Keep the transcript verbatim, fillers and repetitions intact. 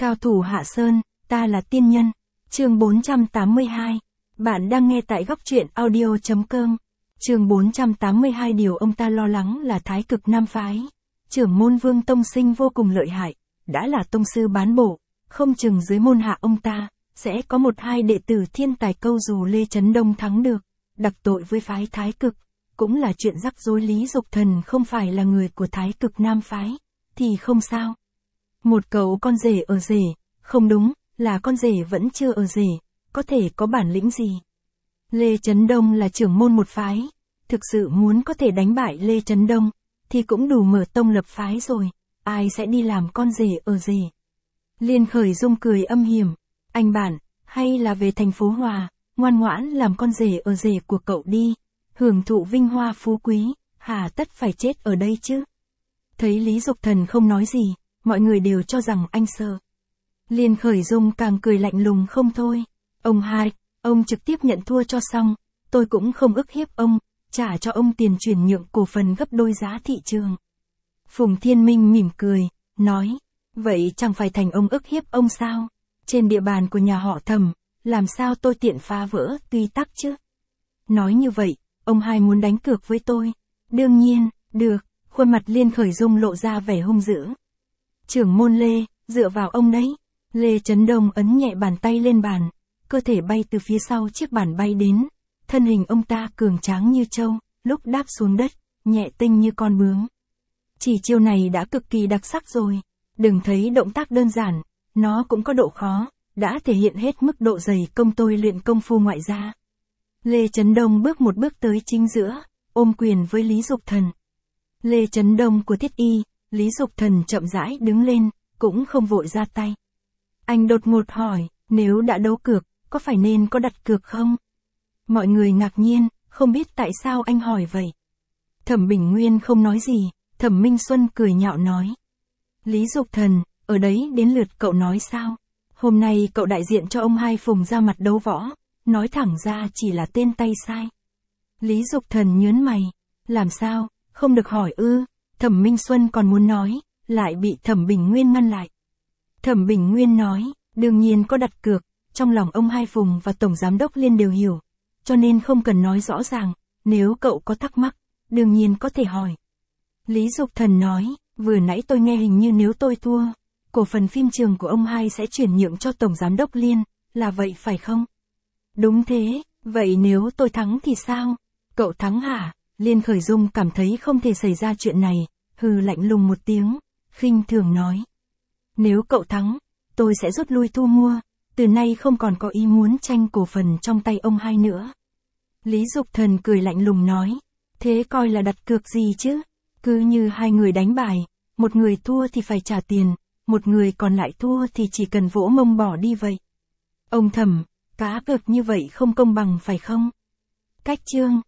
Cao thủ Hạ Sơn, ta là tiên nhân. Chương bốn trăm tám mươi hai. Bạn đang nghe tại góc truyện audio chấm com. Chương bốn trăm tám mươi hai. Điều ông ta lo lắng là Thái Cực Nam phái. Trưởng môn Vương Tông Sinh vô cùng lợi hại, đã là tông sư bán bộ, không chừng dưới môn hạ ông ta, sẽ có một hai đệ tử thiên tài. Câu dù Lê Chấn Đông thắng được, đặc tội với phái Thái Cực, cũng là chuyện rắc rối. Lý Dục Thần không phải là người của Thái Cực Nam phái, thì không sao. Một cậu con rể ở rể, không đúng, là con rể vẫn chưa ở rể, có thể có bản lĩnh gì. Lê Chấn Đông là trưởng môn một phái, thực sự muốn có thể đánh bại Lê Chấn Đông, thì cũng đủ mở tông lập phái rồi, ai sẽ đi làm con rể ở rể. Liên Khởi Dung cười âm hiểm, anh bạn, hay là về thành phố Hòa, ngoan ngoãn làm con rể ở rể của cậu đi, hưởng thụ vinh hoa phú quý, hà tất phải chết ở đây chứ. Thấy Lý Dục Thần không nói gì, mọi người đều cho rằng anh sợ. Liên Khởi Dung càng cười lạnh lùng không thôi. Ông hai, ông trực tiếp nhận thua cho xong, tôi cũng không ức hiếp ông, trả cho ông tiền chuyển nhượng cổ phần gấp đôi giá thị trường. Phùng Thiên Minh mỉm cười, nói, vậy chẳng phải thành ông ức hiếp ông sao? Trên địa bàn của nhà họ Thẩm, làm sao tôi tiện phá vỡ quy tắc chứ? Nói như vậy, ông hai muốn đánh cược với tôi? Đương nhiên, được. Khuôn mặt Liên Khởi Dung lộ ra vẻ hung dữ. Trưởng môn Lê, dựa vào ông đấy. Lê Chấn Đông ấn nhẹ bàn tay lên bàn, cơ thể bay từ phía sau chiếc bàn bay đến, thân hình ông ta cường tráng như trâu, lúc đáp xuống đất, nhẹ tinh như con bướm. Chỉ chiêu này đã cực kỳ đặc sắc rồi, đừng thấy động tác đơn giản, nó cũng có độ khó, đã thể hiện hết mức độ dày công tôi luyện công phu ngoại gia. Lê Chấn Đông bước một bước tới chính giữa, ôm quyền với Lý Dục Thần. Lê Chấn Đông của Thiết Y, Lý Dục Thần chậm rãi đứng lên, cũng không vội ra tay. Anh đột ngột hỏi, nếu đã đấu cược, có phải nên có đặt cược không? Mọi người ngạc nhiên, không biết tại sao anh hỏi vậy. Thẩm Bình Nguyên không nói gì, Thẩm Minh Xuân cười nhạo nói. Lý Dục Thần, ở đấy đến lượt cậu nói sao? Hôm nay cậu đại diện cho ông hai Phùng ra mặt đấu võ, nói thẳng ra chỉ là tên tay sai. Lý Dục Thần nhớn mày, làm sao? Không được hỏi ư? Thẩm Minh Xuân còn muốn nói, lại bị Thẩm Bình Nguyên ngăn lại. Thẩm Bình Nguyên nói, đương nhiên có đặt cược, trong lòng ông hai Phùng và Tổng Giám đốc Liên đều hiểu, cho nên không cần nói rõ ràng, nếu cậu có thắc mắc, đương nhiên có thể hỏi. Lý Dục Thần nói, vừa nãy tôi nghe hình như nếu tôi thua, cổ phần phim trường của ông hai sẽ chuyển nhượng cho Tổng Giám đốc Liên, là vậy phải không? Đúng thế, vậy nếu tôi thắng thì sao? Cậu thắng hả? Liên Khởi Dung cảm thấy không thể xảy ra chuyện này, hừ lạnh lùng một tiếng, khinh thường nói. Nếu cậu thắng, tôi sẽ rút lui thu mua, từ nay không còn có ý muốn tranh cổ phần trong tay ông hai nữa. Lý Dục Thần cười lạnh lùng nói, thế coi là đặt cược gì chứ? Cứ như hai người đánh bài, một người thua thì phải trả tiền, một người còn lại thua thì chỉ cần vỗ mông bỏ đi vậy. Ông Thẩm, cá cược như vậy không công bằng phải không? Cách chương